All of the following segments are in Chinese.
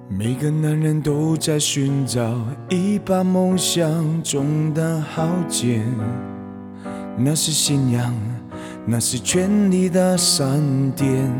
每个男人都在寻找一把梦想中的宝剑，那是信仰，那是权力的闪电。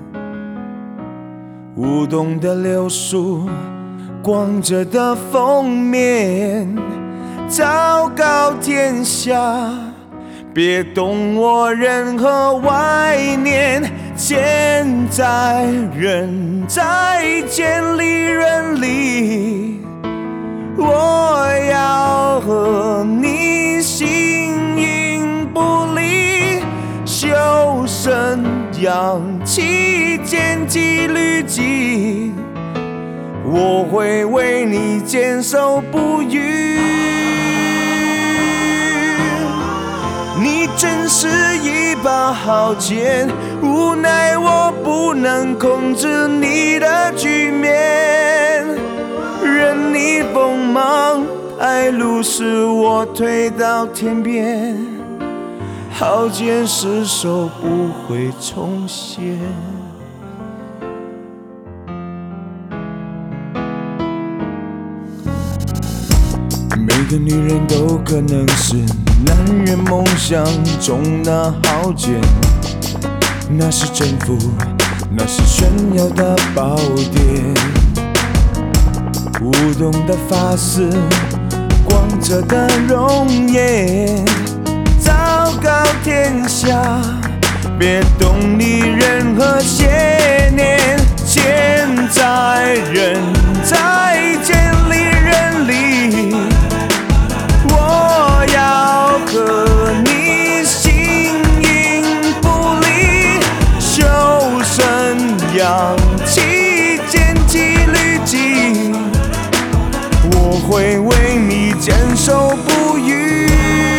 舞动的柳树，光泽的封面，昭告天下，别动我任何歪念。现在人在千里人里，我要和你形影不离，修身养气，兼纪律己，我会为你坚守不渝。你真是一把好剑，无奈我不能控制你的局面，任你锋芒太露，使我退到天边，好剑失手不会重现。每个女人都可能是男人梦想中的豪杰，那是征服，那是炫耀的宝典。舞动的发丝，光泽的容颜，昭告天下，别动你任何邪念。现在人在千里人里，我要和你形影不离，修身养气，兼纪律己，我会为你坚守不渝。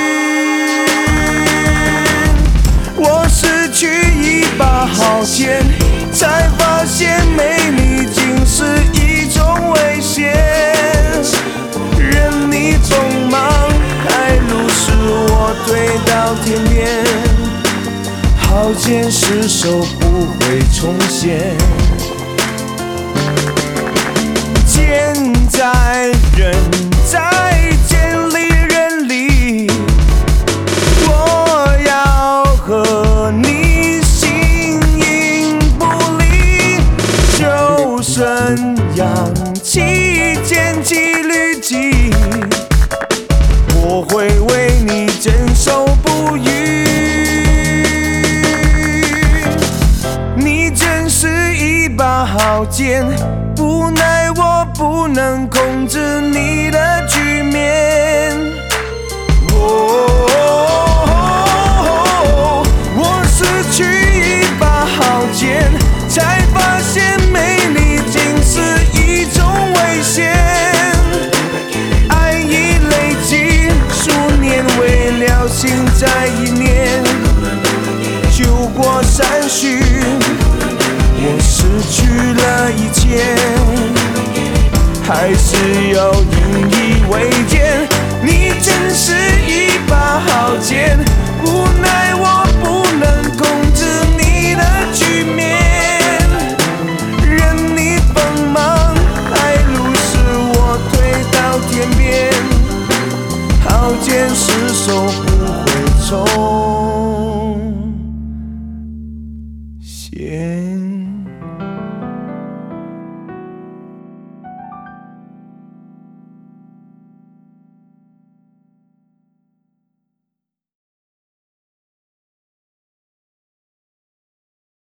我失去一把好剑，才发现美丽竟是一种危险，任你锋芒太露，使我退到天边，好剑失手不会重现。现在人在千里人里，我要和你形影不离，修身养气，兼纪律己，我会为你坚守不渝。你真是一把好剑，无奈我不能控制你的局面。我失去一把好剑，才发现美丽竟是一种危险。爱已累积数年，为了心在一念，酒过三巡，我失去了一切，还是要引以为戒。你真是一把好剑，无奈我不能控制你的局面，任你锋芒太露，使我退到天边，好剑失手不会重现。